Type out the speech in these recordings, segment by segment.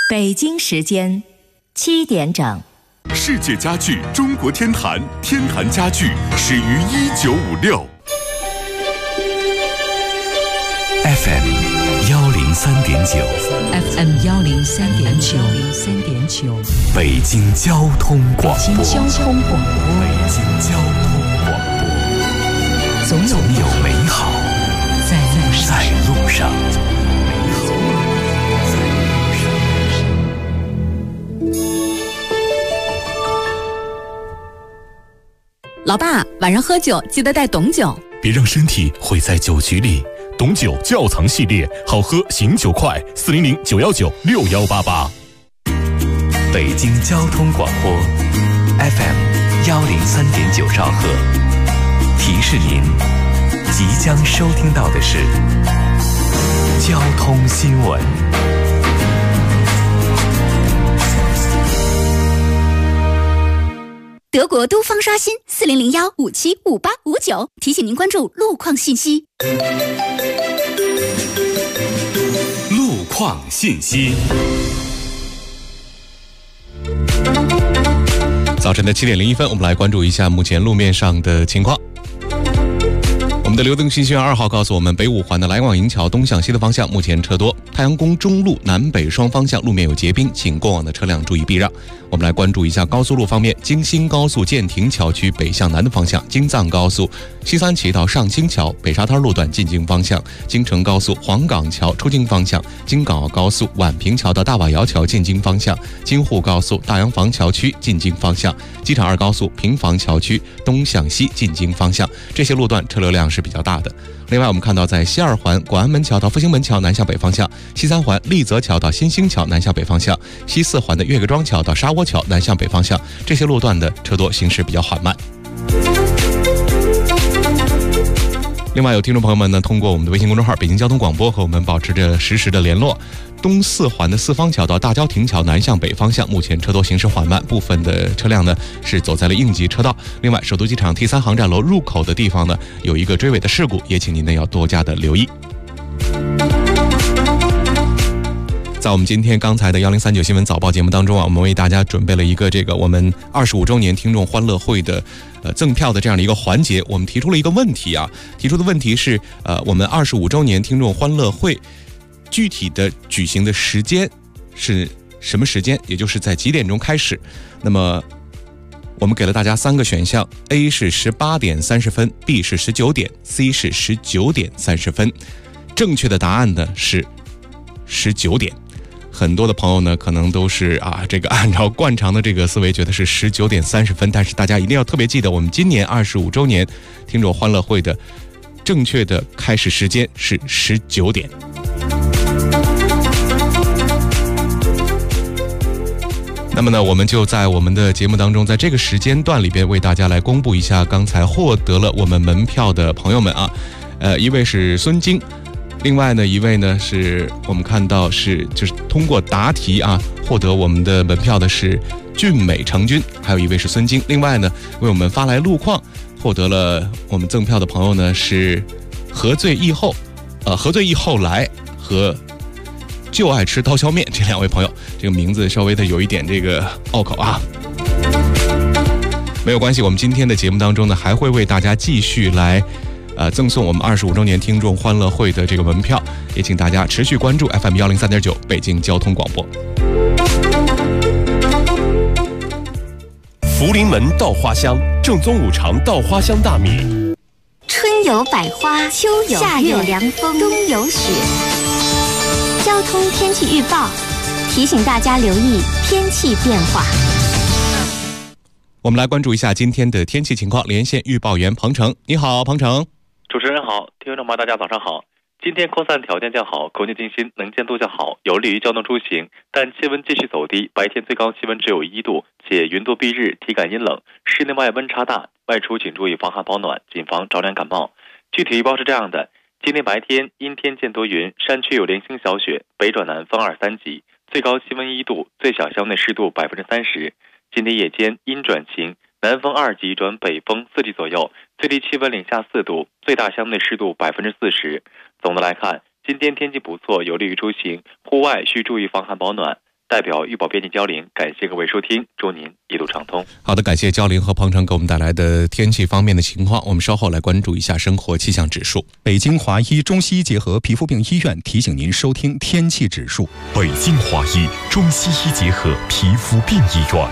北京时间7点整。 世界家具中国天坛，天坛家具始于1956。 FM 103.9 FM 103.9 北京交通广播。 北京交通广播。总有美好在路上。 老爸，晚上喝酒记得带董酒， 别让身体毁在酒局里。董酒窖藏系列，好喝醒酒快，400-919-6188。 北京交通广播 FM 103.9兆赫，提示您即将收听到的是交通新闻。 德国都方刷新40015758559，提醒您关注路况信息。 路况信息。早晨的7点01分，我们来关注一下目前路面上的情况。我们的流动信息源2号告诉我们，北五环的来往营桥东向西的方向目前车多，太阳宫中路南北双方向路面有结冰，请过往的车辆注意避让。我们来关注一下高速路方面，京新高速建亭桥区北向南的方向，京藏高速西三旗到上清桥北沙滩路段进京方向，京承高速黄岗桥出京方向，京港澳高速宛平桥到大瓦窑桥进京方向，京沪高速大洋房桥区进京方向，机场2高速平房桥区东向西进京方向，这些路段车流量是比较大的。另外我们看到，在西2环广安门桥到复兴门桥南向北方向，西3环丽泽桥到新兴桥南向北方向，西4环的岳各庄桥到沙窝桥南向北方向，这些路段的车多，行驶比较缓慢。另外有听众朋友们呢，通过我们的微信公众号北京交通广播和我们保持着实时的联络。东4环的四方桥到大郊亭桥南向北方向，目前车多，行驶缓慢，部分的车辆呢是走在了应急车道。另外首都机场 T3 航站楼入口的地方呢有一个追尾的事故，也请您呢要多加的留意。在我们今天刚才的1039新闻早报节目当中啊，我们为大家准备了一个我们25周年听众欢乐会的赠票的这样的一个环节。我们提出了一个问题啊，提出的问题是我们25周年听众欢乐会具体的举行的时间是什么时间，也就是在几点钟开始。那么我们给了大家3个选项， A 是18点30分， B 是19点， C 是19点30分。正确的答案呢是19点。很多的朋友呢可能都是按照惯常的这个思维觉得是19点30分，但是大家一定要特别记得，我们今年25周年听众欢乐会的正确的开始时间是19点。那么呢，我们就在我们的节目当中，在这个时间段里边为大家来公布一下刚才获得了我们门票的朋友们啊。一位是孙晶，另外呢一位呢是我们看到就是通过答题啊获得我们的门票的是俊美成军，还有一位是孙晶。另外呢为我们发来路况获得了我们赠票的朋友呢是何醉意后来和就爱吃刀削面这2位朋友，这个名字稍微的有一点这个拗口啊。没有关系，我们今天的节目当中呢还会为大家继续来赠送我们25周年听众欢乐会的这个门票，也请大家持续关注 FM 103.9北京交通广播。 福临门稻花香，正宗5常稻花香大米。 春有百花，秋有夏有凉风，冬有雪。交通天气预报提醒大家留意天气变化。 我们来关注一下今天的天气情况，连线预报员彭程。你好，彭程。 主持人好，听众朋友大家早上好。今天扩散条件较好，空气清新，能见度较好，有利于交通出行，但气温继续走低，白天最高气温只有1度，且云度蔽日，体感阴冷，室内外温差大，外出请注意防寒保暖，谨防着凉感冒。具体预报是这样的：今天白天阴天见多云，山区有零星小雪，北转南风2、3级，最高气温1度，最小校内湿度30%。今天夜间阴转晴，南风2级转北风4级左右，最低气温零下4度，最大乡内湿度40%。总的来看，今天天气不错，有利于出行，户外需注意防寒保暖。 代表预报编辑焦玲，感谢各位收听，祝您一路畅通。 好的，感谢焦玲和鹏程给我们带来的天气方面的情况。我们稍后来关注一下生活气象指数。 北京华医中西医结合皮肤病医院提醒您收听天气指数。 北京华医中西医结合皮肤病医院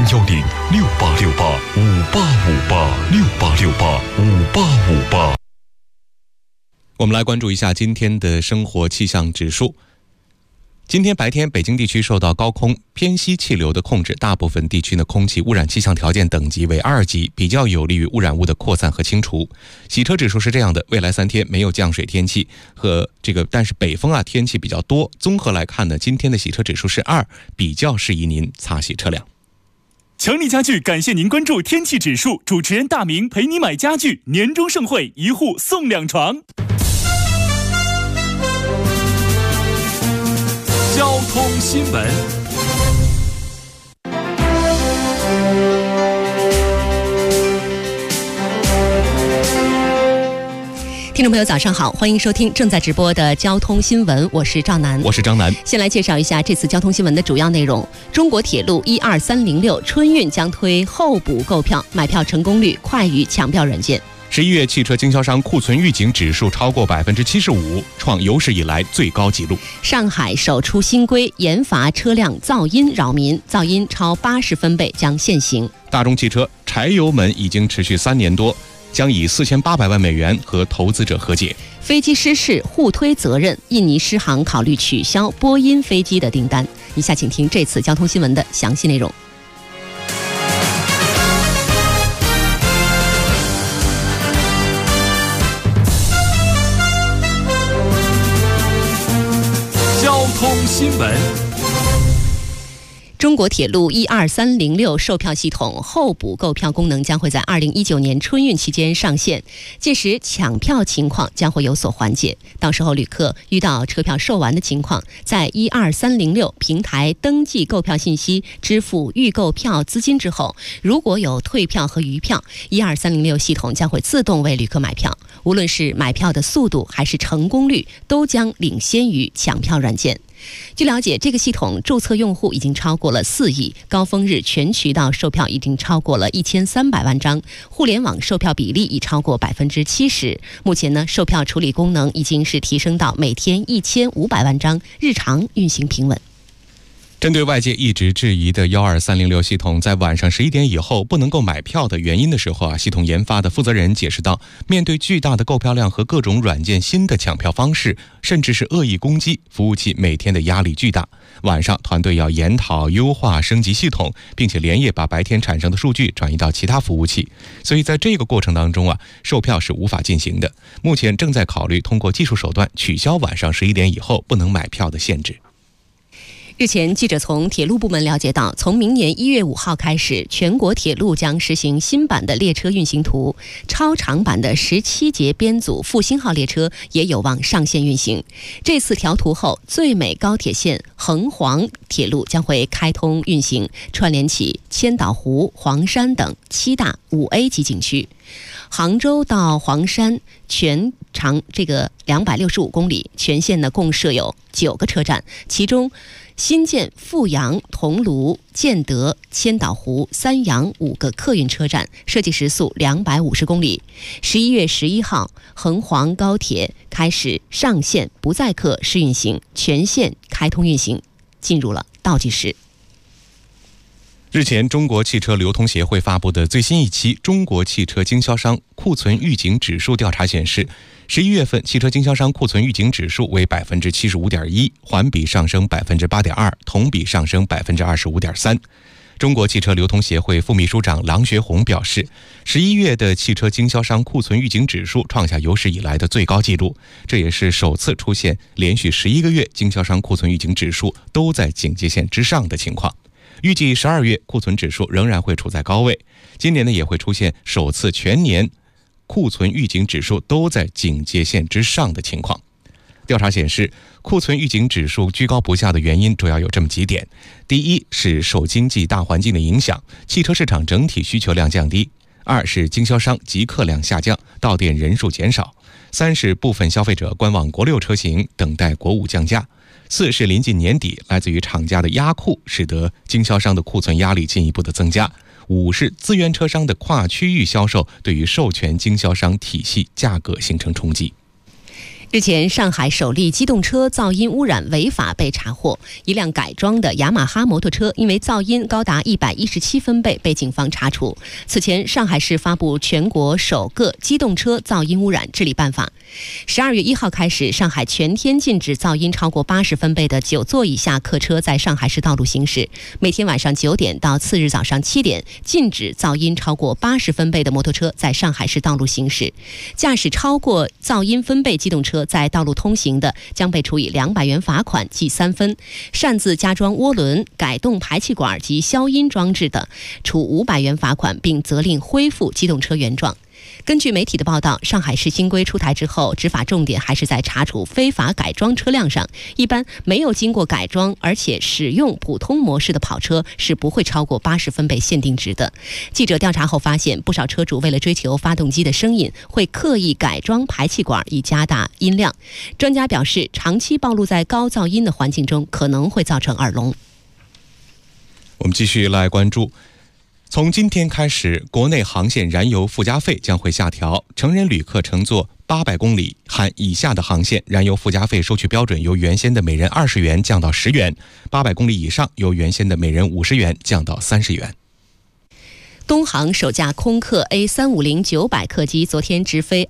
，010-6868-5858，6868-5858。 我们来关注一下今天的生活气象指数。今天白天，北京地区受到高空偏西气流的控制，大部分地区的空气污染气象条件等级为2级，比较有利于污染物的扩散和清除。洗车指数是这样的，未来3天没有降水天气和但是北风天气比较多。综合来看呢，今天的洗车指数是2，比较适宜您擦洗车辆。 强力家具感谢您关注天气指数，主持人大明陪你买家具，年终盛会，1户送2床。 交通新闻。 听众朋友早上好，欢迎收听正在直播的交通新闻，我是赵楠。 我是张楠。 先来介绍一下这次交通新闻的主要内容。中国铁路12306春运将推候补购票，买票成功率快于抢票软件。 11月汽车经销商库存预警指数超过75%，创有史以来最高纪录。 上海首出新规，严罚车辆噪音扰民，噪音超80分贝将现行。 大众汽车柴油门已经持续3年多，将以4800万美元和投资者和解。 飞机失事互推责任，印尼狮航考虑取消波音飞机的订单。以下请听这次交通新闻的详细内容。 交通新闻。 中国铁路12306售票系统候补购票功能将会在2019年春运期间上线，届时抢票情况将会有所缓解。到时候旅客遇到车票售完的情况，在12306平台登记购票信息，支付预购票资金之后，如果有退票和余票，12306系统将会自动为旅客买票。无论是买票的速度还是成功率，都将领先于抢票软件。据了解，这个系统注册用户已经超过了4亿，高峰日全渠道售票已经超过了1300万张，互联网售票比例已超过70%。目前呢，售票处理功能已经是提升到每天1500万张，日常运行平稳。 针对外界一直质疑的12306系统在晚上11点以后不能够买票的原因的时候系统研发的负责人解释到，面对巨大的购票量和各种软件新的抢票方式，甚至是恶意攻击，服务器每天的压力巨大。晚上团队要研讨、优化、升级系统，并且连夜把白天产生的数据转移到其他服务器。所以在这个过程当中售票是无法进行的。目前正在考虑通过技术手段取消晚上11点以后不能买票的限制。 日前，记者从铁路部门了解到，从明年1月5号开始，全国铁路将实行新版的列车运行图，超长版的17节编组复兴号列车也有望上线运行。这次调图后，最美高铁线衡黄铁路将会开通运行，串联起千岛湖、黄山等7大5A 级景区。杭州到黄山全长265公里，全线呢共设有9个车站，其中新建富阳、桐庐、建德、千岛湖、三阳5个客运车站，设计时速250公里。11月11号，衡黄高铁开始上线不载客试运行，全线开通运行，进入了倒计时。 日前，中国汽车流通协会发布的最新一期中国汽车经销商库存预警指数调查显示，11月份汽车经销商库存预警指数为75.1%，环比上升8.2%，同比上升25.3%。中国汽车流通协会副秘书长郎学红表示，11月的汽车经销商库存预警指数创下有史以来的最高纪录，这也是首次出现连续11个月经销商库存预警指数都在警戒线之上的情况。预计12月库存指数仍然会处在高位，今年呢也会出现首次全年库存预警指数都在警戒线之上的情况。调查显示，库存预警指数居高不下的原因主要有这么几点：第一是受经济大环境的影响，汽车市场整体需求量降低；二是经销商集客量下降，到店人数减少； 3是部分消费者观望国6车型，等待国5降价。4是临近年底，来自于厂家的压库，使得经销商的库存压力进一步的增加。5是资源车商的跨区域销售对于授权经销商体系价格形成冲击。 日前，上海首例机动车噪音污染违法被查获，一辆改装的雅马哈摩托车因为噪音高达117分贝被警方查处。此前，上海市发布全国首个机动车噪音污染治理办法。12月1号开始，上海全天禁止噪音超过80分贝的9座以下客车在上海市道路行驶。每天晚上9点到次日早上7点，禁止噪音超过80分贝的摩托车在上海市道路行驶。驾驶超过噪音分贝机动车在道路通行的，将被处以200元罚款，记3分；擅自加装涡轮、改动排气管及消音装置的，处500元罚款，并责令恢复机动车原状。根据媒体的报道，上海市新规出台之后，执法重点还是在查处非法改装车辆上。一般没有经过改装而且使用普通模式的跑车是不会超过80分贝限定值的。记者调查后发现，不少车主为了追求发动机的声音，会刻意改装排气管以加大音量。专家表示，长期暴露在高噪音的环境中，可能会造成耳聋。 我们继续来关注。从今天开始，国内航线燃油附加费将会下调。成人旅客乘坐800公里含以下的航线，燃油附加费收取标准由原先的每人20元降到10元；800公里以上，由原先的每人50元降到30元。 东航首架空客 A350-900 客机昨天直飞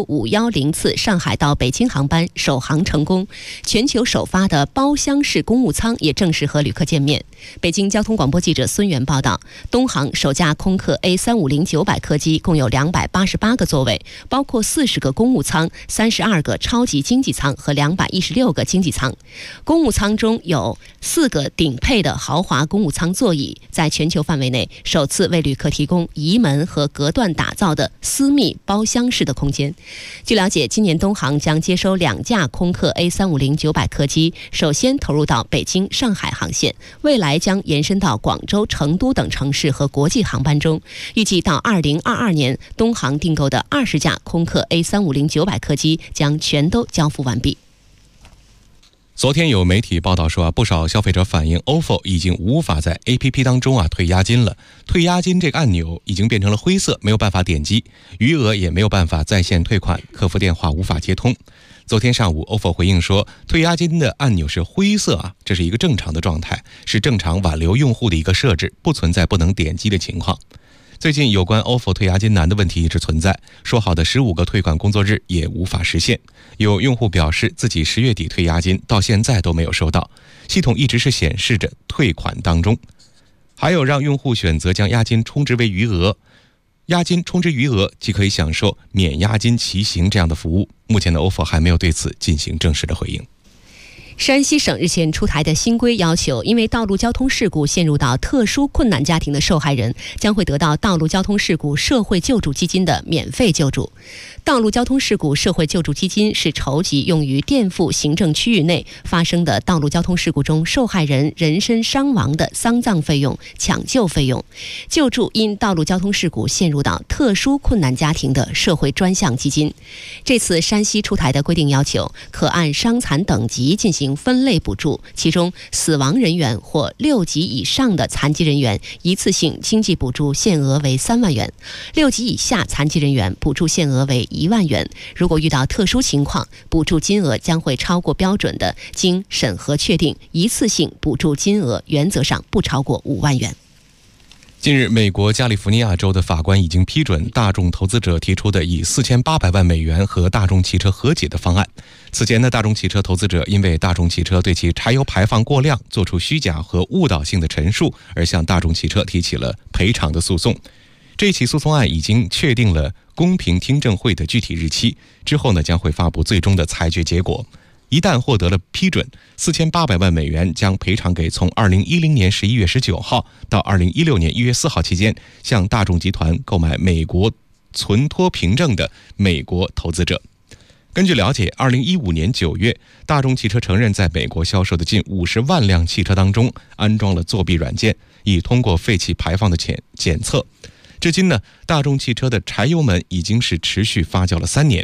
MU510次上海到北京航班首航成功，全球首发的包厢式公务舱也正式和旅客见面。北京交通广播记者孙源报道，东航首架空客 A350-900 客机共有288个座位，包括40个公务舱、32个超级经济舱和216个经济舱。公务舱中有4个顶配的豪华公务舱座椅，在全球范围内首次为旅客提供移门和隔断打造的私密包厢式的空间。据了解，今年东航将接收2架空客 A350-900 客机，首先投入到北京、上海航线，未来将延伸到广州、成都等城市和国际航班中。预计到2022年，东航订购的20架空客 A350-900 客机将全都交付完毕。 昨天有媒体报道说不少消费者反映 OFO 已经无法在 APP 当中退押金了。退押金这个按钮已经变成了灰色，没有办法点击，余额也没有办法在线退款，客服电话无法接通。昨天上午 OFO 回应说，退押金的按钮是灰色这是一个正常的状态，是正常挽留用户的一个设置，不存在不能点击的情况。最近有关 OFO 退押金难的问题一直存在，说好的15个退款工作日也无法实现。有用户表示自己10月底退押金到现在都没有收到，系统一直是显示着退款当中。还有让用户选择将押金充值为余额，押金充值余额既可以享受免押金骑行这样的服务。目前的 OFO 还没有对此进行正式的回应。 山西省日前出台的新规要求，因为道路交通事故陷入到特殊困难家庭的受害人将会得到道路交通事故社会救助基金的免费救助。道路交通事故社会救助基金是筹集用于垫付行政区域内发生的道路交通事故中受害人人身伤亡的丧葬费用、抢救费用，救助因道路交通事故陷入到特殊困难家庭的社会专项基金。这次山西出台的规定要求，可按伤残等级进行分类补助，其中死亡人员或6级以上的残疾人员一次性经济补助限额为3万元，6级以下残疾人员补助限额为1万元。如果遇到特殊情况，补助金额将会超过标准的，经审核确定，一次性补助金额原则上不超过5万元。 近日，美国加利福尼亚州的法官已经批准大众投资者提出的以4800万美元和大众汽车和解的方案。此前的大众汽车投资者因为大众汽车对其柴油排放过量做出虚假和误导性的陈述，而向大众汽车提起了赔偿的诉讼。这起诉讼案已经确定了公平听证会的具体日期，之后将会发布最终的裁决结果。一旦获得了批准，4800万美元将赔偿给从2010年11月19号到2016年1月4号期间向大众集团购买美国存托凭证的美国投资者。根据了解，2015年9月，大众汽车承认在美国销售的近50万辆汽车当中安装了作弊软件，以通过废气排放的检测。至今大众汽车的柴油门已经是持续发酵了3年。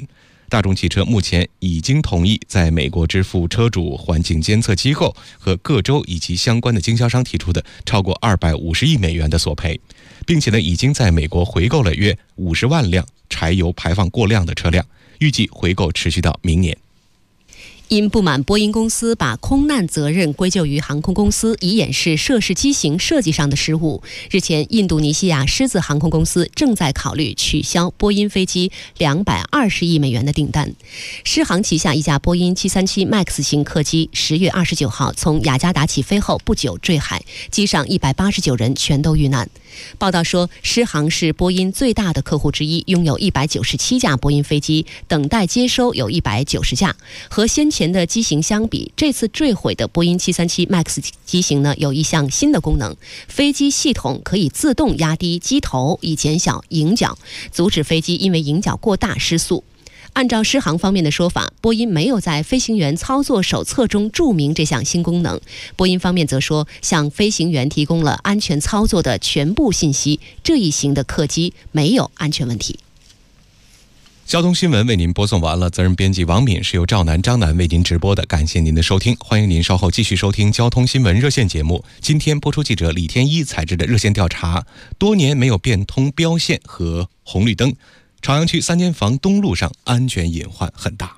大众汽车目前已经同意在美国支付车主环境监测机构和各州以及相关的经销商提出的超过250亿美元的索赔，并且呢，已经在美国回购了约50万辆柴油排放过量的车辆，预计回购持续到明年。 因不满波音公司把空难责任归咎于航空公司，以掩饰涉事机型设计上的失误，日前，印度尼西亚狮子航空公司正在考虑取消波音飞机220亿美元的订单。狮航旗下一架波音737 MAX 型客机10月29号从雅加达起飞后不久坠海，机上189人全都遇难。报道说，狮航是波音最大的客户之一，拥有197架波音飞机，等待接收有190架。和先前的机型相比，这次坠毁的波音737 MAX 机型呢，有一项新的功能，飞机系统可以自动压低机头，以减小迎角，阻止飞机因为迎角过大失速。按照狮航方面的说法，波音没有在飞行员操作手册中注明这项新功能。波音方面则说，向飞行员提供了安全操作的全部信息，这一型的客机没有安全问题。 交通新闻为您播送完了，责任编辑王敏，是由赵楠、张楠为您直播的，感谢您的收听，欢迎您稍后继续收听交通新闻热线节目。今天播出记者李天一采制的热线调查，多年没有变通标线和红绿灯，朝阳区3间房东路上安全隐患很大。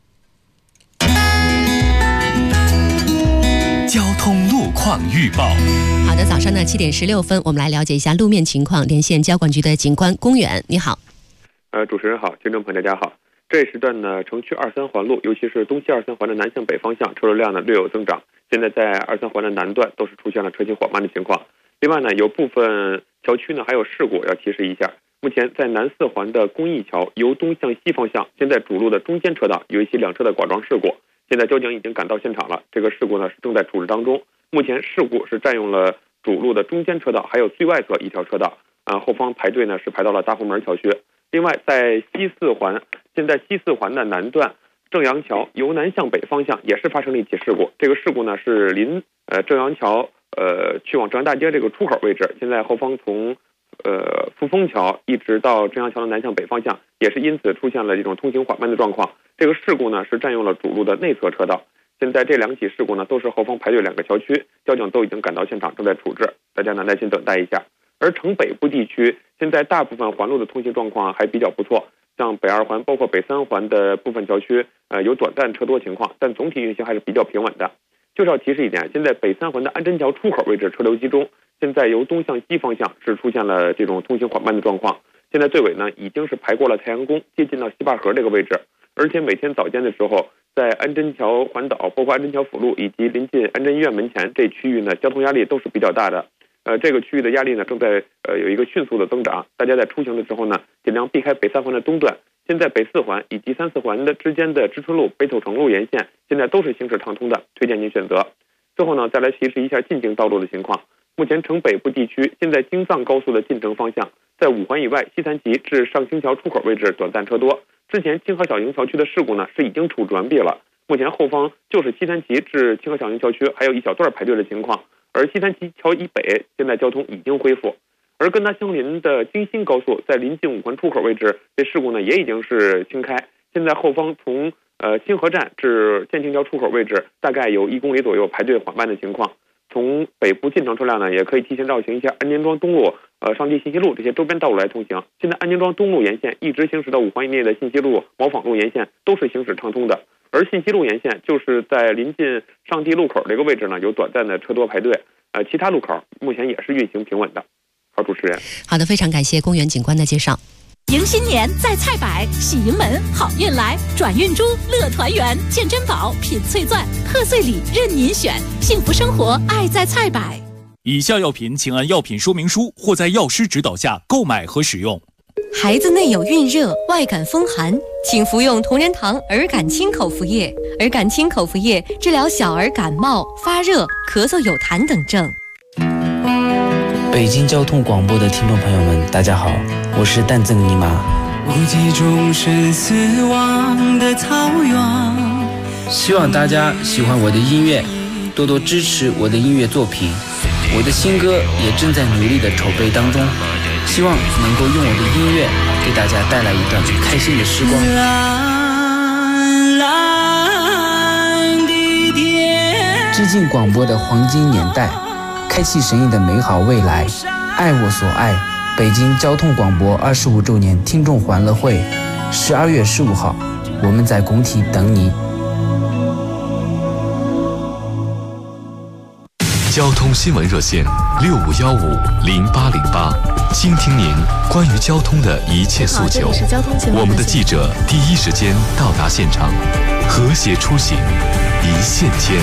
交通路况预报。 好的，早上的7点16分，我们来了解一下路面情况。连线交管局的警官龚远，你好。 主持人好，听众朋友大家好。这一时段呢，城区2、3环路，尤其是东西2、3环的南向北方向，车流量呢略有增长。现在在2、3环的南段都是出现了车行缓慢的情况。另外呢，有部分桥区呢还有事故要提示一下。目前在南4环的公益桥由东向西方向，现在主路的中间车道有一起两车的剐撞事故，现在交警已经赶到现场了。这个事故呢是正在处置当中。目前事故是占用了主路的中间车道，还有最外侧一条车道。后方排队呢是排到了大红门桥区。另外，在西4环，现在西4环的南段正阳桥由南向北方向也是发生了一起事故。这个事故呢是临正阳桥去往正阳大街这个出口位置，现在后方从富丰桥一直到正阳桥的南向北方向，也是因此出现了这种通行缓慢的状况。这个事故呢是占用了主路的内侧车道。现在这2起事故呢都是后方排队2个桥区，交警都已经赶到现场，正在处置，大家呢耐心等待一下。而城北部地区现在大部分环路的通行状况还比较不错，像北2环包括北3环的部分桥区有短暂车多情况，但总体运行还是比较平稳的。就是要提示一点，现在北3环的安贞桥出口位置车流集中，现在由东向西方向是出现了这种通行缓慢的状况。现在队尾呢已经是排过了太阳宫，接近到西坝河这个位置，而且每天早间的时候，在安贞桥环岛包括安贞桥辅路以及临近安贞医院门前这区域呢，交通压力都是比较大的。这个区域的压力呢正在有一个迅速的增长，大家在出行的时候呢，尽量避开北3环的东段。现在北4环以及3、4环的之间的知春路、北斗城路沿线，现在都是行驶畅通的，推荐您选择。最后呢，再来提示一下进京道路的情况。目前城北部地区现在京藏高速的进城方向，在5环以外西三旗至上清桥出口位置短暂车多。之前清河小营桥区的事故呢是已经处置完毕了，目前后方就是西三旗至清河小营桥区还有一小段排队的情况。而西三旗桥以北现在交通已经恢复，而跟它相邻的京新高速在临近5环出口位置，这事故呢也已经是清开。现在后方从清河站至建清桥出口位置大概有1公里左右排队缓慢的情况。从北部进城车辆呢，也可以提前绕行一下安家庄东路、上地信息路这些周边道路来通行。现在安家庄东路沿线一直行驶到5环以内的信息路、毛坊路沿线都是行驶畅通的。而信息路沿线就是在临近上地路口这个位置呢，有短暂的车多排队，其他路口目前也是运行平稳的。好，主持人。 好的，非常感谢公园警官的介绍。 迎新年在菜百，喜迎门好运来，转运珠乐团圆，见珍宝品翠钻，贺岁礼任您选，幸福生活爱在菜百。 以下药品请按药品说明书或在药师指导下购买和使用。 孩子内有孕热、外感风寒，请服用同仁堂儿感清口服液。儿感清口服液治疗小儿感冒、发热、咳嗽有痰等症。 北京交通广播的听众朋友们，大家好，我是蛋赠尼玛。 无际中生死亡的草原， 希望大家喜欢我的音乐，多多支持我的音乐作品。我的新歌也正在努力的筹备当中，希望能够用我的音乐给大家带来一段开心的时光。 致敬广播的黄金年代，开启神异的美好未来。爱我所爱，北京交通广播25周年听众欢乐会，12月15号，我们在工体等你。 交通新闻热线65150808，倾听您关于交通的一切诉求。我们的记者第一时间到达现场，和谐出行，一线牵。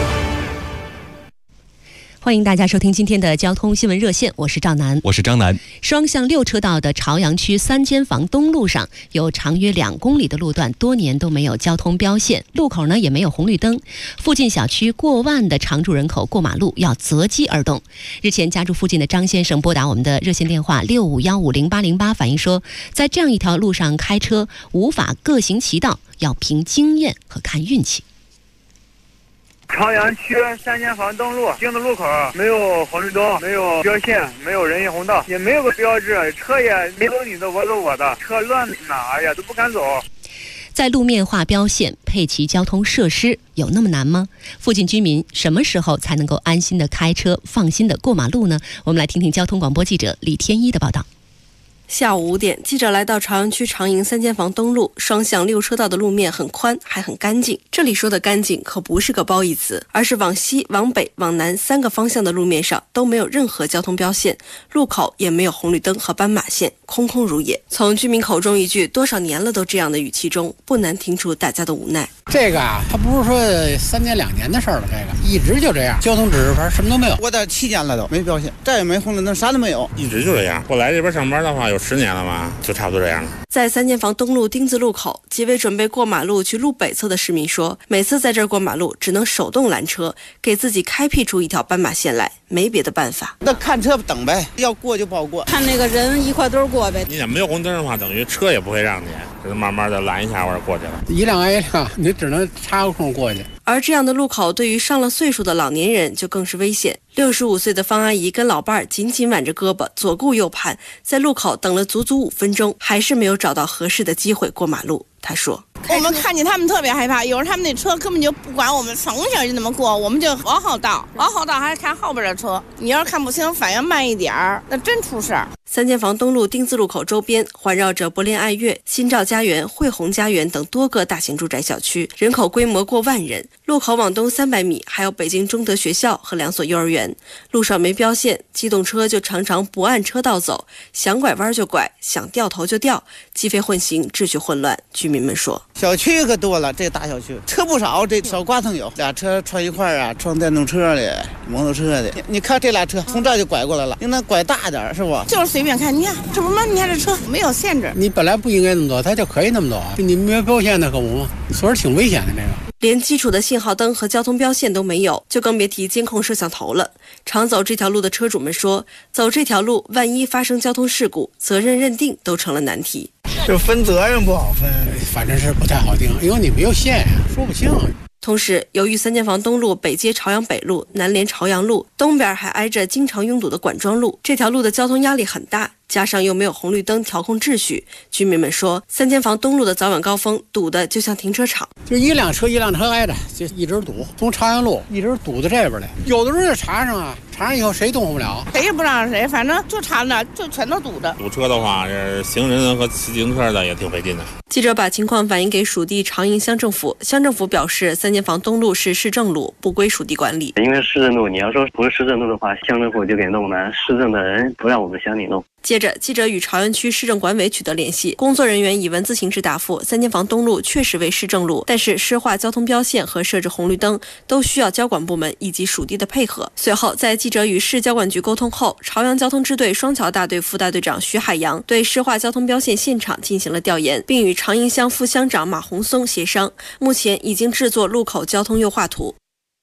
欢迎大家收听今天的交通新闻热线，我是赵楠， 我是张楠。 双向6车道的朝阳区3间房东路上，有长约2公里的路段多年都没有交通标线，路口呢也没有红绿灯，附近小区过万的常住人口过马路要择机而动。日前家住附近的张先生拨打我们的热线电话65150808，反映说，在这样一条路上开车无法各行其道，要凭经验和看运气。 朝阳区3间房东路丁字路口没有红绿灯，没有标线，没有人行红道，也没有个标志，车也你走你的，我走我的，车乱哪儿呀都不敢走。 在路面画标线、配齐交通设施，有那么难吗？附近居民什么时候才能够安心的开车、放心的过马路呢？我们来听听交通广播记者李天一的报道。 下午5点，记者来到朝阳区长营3间房东路，双向6车道的路面很宽，还很干净。这里说的干净可不是个褒义词，而是往西、往北、往南3个方向的路面上都没有任何交通标线，路口也没有红绿灯和斑马线，空空如也。从居民口中一句多少年了都这样的语气中，不难听出大家的无奈。 这个啊，它不是说3年2年的事儿了，这个一直就这样，交通指示牌什么都没有。 我在7年了都没标线，再也没红绿灯，啥都没有， 一直就这样。我来这边上班的话有10年了吧，就差不多这样了。 在3间房东路丁字路口，几位准备过马路去路北侧的市民说，每次在这儿过马路只能手动拦车，给自己开辟出一条斑马线来，没别的办法。 那看车等呗，要过就不好过， 看那个人一块堆过呗。 你没有红灯的话，等于车也不会让你，就是慢慢的拦一下或者过去了。 一辆挨一辆，你只能插个空过去。 而这样的路口对于上了岁数的老年人就更是危险。65岁的方阿姨跟老伴儿紧紧挽着胳膊，左顾右盼，在路口等了足足5分钟，还是没有找到合适的机会过马路。她说， 我们看见他们特别害怕，有时候他们那车根本就不管我们，从小就那么过，我们就往后倒还看后边的车，你要是看不清反应慢一点儿，那真出事儿。 3间房东路丁字路口周边环绕着博联爱乐、新照家园、汇宏家园等多个大型住宅小区，人口规模过万人。路口往东300米还有北京中德学校和2所幼儿园。路上没标线，机动车就常常不按车道走，想拐弯就拐，想掉头就掉，鸡飞混行，秩序混乱。居民们说， 小区可多了，这大小区车不少，这小瓜藤有俩车串一块啊，撞电动车的、摩托车的。你看这俩车从这就拐过来了，应该拐大点是不？ 就是随便看，你看这不吗？你看这车没有限制， 你本来不应该那么多，它就可以那么多。你没有标线的可不嘛，所以挺危险的这个。 连基础的信号灯和交通标线都没有，就更别提监控摄像头了。常走这条路的车主们说，走这条路万一发生交通事故，责任认定都成了难题。 这分责任不好分， 反正是不太好定，因为你没有线，说不清。 同时，由于3间房东路北接朝阳北路，南连朝阳路，东边还挨着经常拥堵的管庄路，这条路的交通压力很大，加上又没有红绿灯调控秩序，居民们说，3间房东路的早晚高峰堵得就像停车场， 就一辆车挨着，就一直堵，从朝阳路一直堵到这边来。有的时候就插上啊，插上以后谁动不了， 谁也不让谁，反正就插那，就全都堵着。 堵车的话，这行人和骑自行车的也挺费劲的。 记者把情况反映给属地长营乡政府，乡政府表示，3间房东路是市政路，不归属地管理。 因为市政路，你要说不是市政路的话，乡政府就给弄完，市政的人不让我们乡里弄。 接着，记者与朝阳区市政管委取得联系，工作人员以文字形式答复，3间房东路确实为市政路，但是施画交通标线和设置红绿灯都需要交管部门以及属地的配合。随后，在记者与市交管局沟通后，朝阳交通支队双桥大队副大队长徐海洋对施画交通标线现场进行了调研，并与长营乡副乡长马红松协商，目前已经制作路口交通优化图。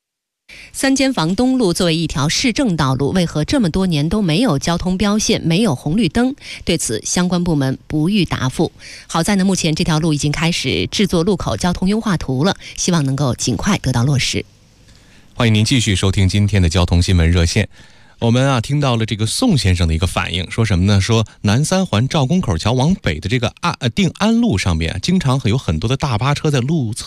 3间房东路作为一条市政道路，为何这么多年都没有交通标线、没有红绿灯？对此，相关部门不予答复。好在呢，目前这条路已经开始制作路口交通优化图了，希望能够尽快得到落实。 欢迎您继续收听今天的交通新闻热线。我们听到了这个宋先生的一个反应，说什么呢？说南3环赵公口桥往北的这个定安路上面，经常会有很多的大巴车在路侧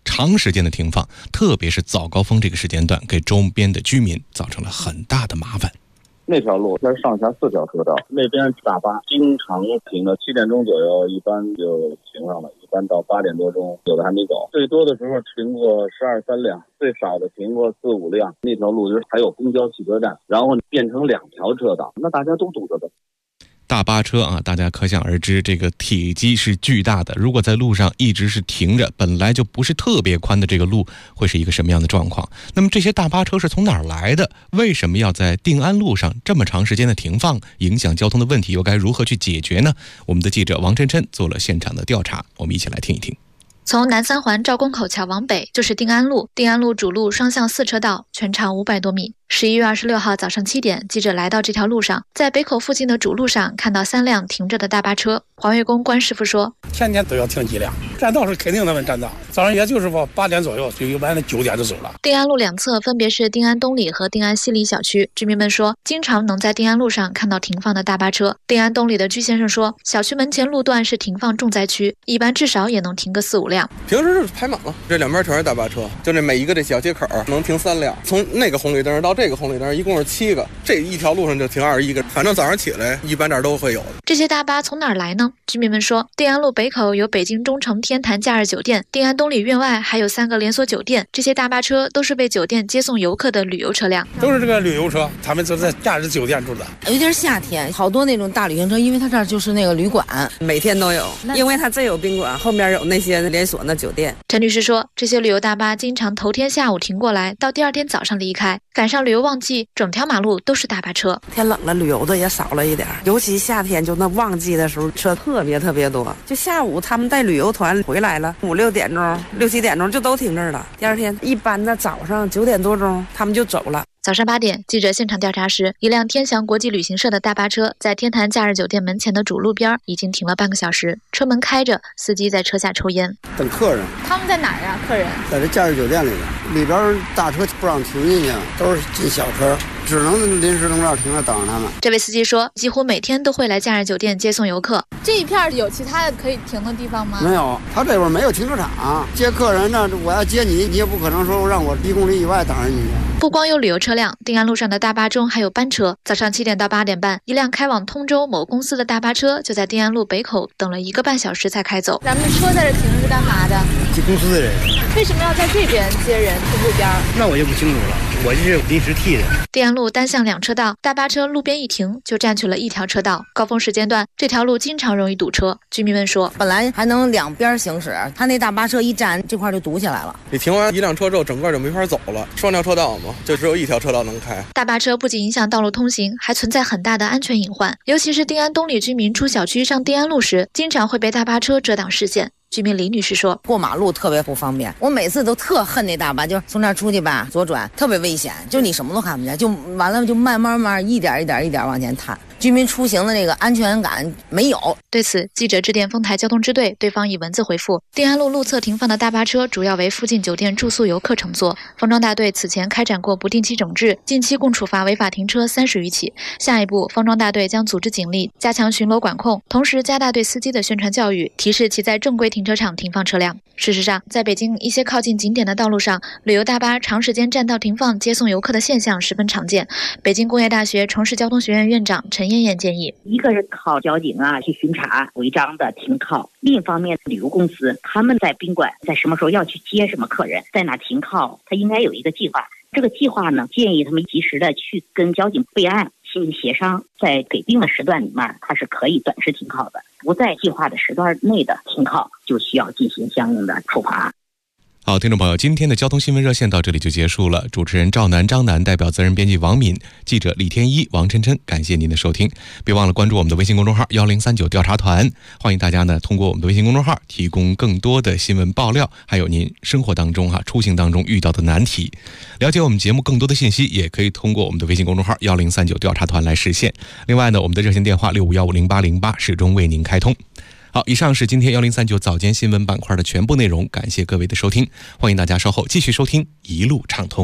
长时间的停放，特别是早高峰这个时间段，给周边的居民造成了很大的麻烦。 那条路它上下4条车道，那边大巴经常停到7点钟左右，一般就停上了，一般到8点多钟，有的还没走。最多的时候停过12、13辆，最少的停过4、5辆。那条路就是还有公交汽车站，然后变成2条车道，那大家都堵着的。 大巴车啊，大家可想而知，这个体积是巨大的。如果在路上一直是停着，本来就不是特别宽的这个路，会是一个什么样的状况？那么这些大巴车是从哪儿来的？为什么要在定安路上这么长时间的停放，影响交通的问题又该如何去解决呢？我们的记者王琛琛做了现场的调查，我们一起来听一听。 从南三环赵公口桥往北就是定安路，定安路主路双向4车道，全长500多米。11月26号早上7点，记者来到这条路上，在北口附近的主路上看到3辆停着的大巴车。环卫工关师傅说， 天天都要停几辆，占道是肯定他们占道，早上也就是8点左右，就一般的9点就走了。 定安路两侧分别是定安东里和定安西里小区，居民们说，经常能在定安路上看到停放的大巴车。定安东里的居先生说，小区门前路段是停放重灾区，一般至少也能停个4、5辆。 平时是排满了，这两边全是大巴车，就这每一个这小街口能停3辆，从那个红绿灯到这个红绿灯一共是7个，这一条路上就停21个，反正早上起来一般这儿都会有的。 这些大巴从哪儿来呢？居民们说，定安路北口有北京中城天坛假日酒店，定安东里院外还有3个连锁酒店，这些大巴车都是为酒店接送游客的旅游车辆， 都是这个旅游车，他们都在假日酒店住的。 有点夏天，好多那种大旅行车，因为它这儿就是那个旅馆， 每天都有，因为它这有宾馆，后面有那些连锁的酒店。 陈女士说，这些旅游大巴经常头天下午停过来，到第2天早上离开，赶上旅游旺季，整条马路都是大巴车。 天冷了，旅游的也少了一点，尤其夏天就那旺季的时候，车特别多。就下午他们带旅游团回来了，5、6点钟、6、7点钟就都停这儿了。第2天一般的早上9点多钟他们就走了。 早上8点，记者现场调查时，一辆天祥国际旅行社的大巴车在天坛假日酒店门前的主路边已经停了半个小时，车门开着，司机在车下抽烟。 等客人。 他们在哪儿啊？客人在这假日酒店里边，里边大车不让停进去，都是进小车，只能临时从这儿停着等着他们。 这位司机说，几乎每天都会来假日酒店接送游客。 这一片有其他的可以停的地方吗？ 没有，他这边没有停车场，接客人呢，我要接你，你也不可能说让我1公里以外等着你。 不光有旅游车辆，定安路上的大巴中还有班车。早上7点到8点半，一辆开往通州某公司的大巴车就在定安路北口等了1个半小时才开走。 咱们车在这停着是干嘛的？ 接公司的人。 为什么要在这边接人停路边？ 那我就不清楚了，我是临时替的。 定安路单向2车道，大巴车路边一停就占据了1条车道。高峰时间段，这条路经常容易堵车。居民们说， 本来还能两边行驶，他那大巴车一站，这块就堵起来了。 你停完1辆车之后，整个就没法走了，双条车道嘛，就只有1条车道能开。 大巴车不仅影响道路通行，还存在很大的安全隐患，尤其是定安东里居民出小区上定安路时，经常会被大巴车遮挡视线。居民李女士说， 过马路特别不方便，我每次都特恨那大巴，就是从这儿出去吧，左转特别危险，就你什么都看不见，就完了，就慢慢一点往前探，居民出行的这个安全感没有。 对此，记者致电丰台交通支队，对方以文字回复，定安路路侧停放的大巴车主要为附近酒店住宿游客乘坐。方庄大队此前开展过不定期整治，近期共处罚违法停车30余起。下一步，方庄大队将组织警力加强巡逻管控，同时加大对司机的宣传教育，提示其在正规停车场停放车辆。事实上，在北京一些靠近景点的道路上，旅游大巴长时间占道停放接送游客的现象十分常见。北京工业大学城市交通学院院长陈艳艳建议， 一个是靠交警去巡查违章的停靠，另一方面旅游公司他们在宾馆在什么时候要去接什么客人，在哪停靠，他应该有一个计划。这个计划呢，建议他们及时的去跟交警备案，进行协商，在给定的时段里面，它是可以短时停靠的，不在计划的时段内的停靠，就需要进行相应的处罚。 好，听众朋友，今天的交通新闻热线到这里就结束了。主持人赵楠、张楠，代表责任编辑王敏，记者李天一、王琛琛，感谢您的收听。别忘了关注我们的微信公众号1039调查团，欢迎大家呢通过我们的微信公众号提供更多的新闻爆料，还有您生活当中出行当中遇到的难题。了解我们节目更多的信息，也可以通过我们的微信公众号1039调查团来实现。另外呢，我们的热线电话65150808始终为您开通。好，以上是今天1039早间新闻板块的全部内容，感谢各位的收听，欢迎大家稍后继续收听一路畅通。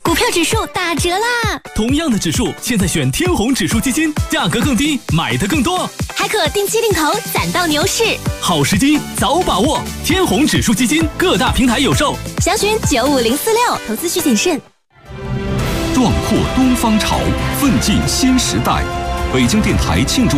股票指数打折啦！ 同样的指数，现在选天弘指数基金，价格更低，买的更多， 还可定期定投，攒到牛市。 好时机，早把握！天弘指数基金各大平台有售， 详询95046，投资需谨慎。 壮阔东方潮，奋进新时代。北京电台庆祝